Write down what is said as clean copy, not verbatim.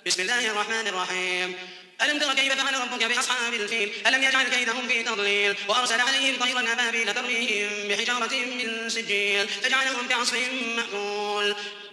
بسم الله الرحمن الرحيم. ألم تر كيف فعل ربك بأصحاب الفيل ألم يجعل كيدهم في تضليل وأرسل عليهم طيرا أبابيل ترميهم بحجارة من سجيل فجعلهم كعصف مأكول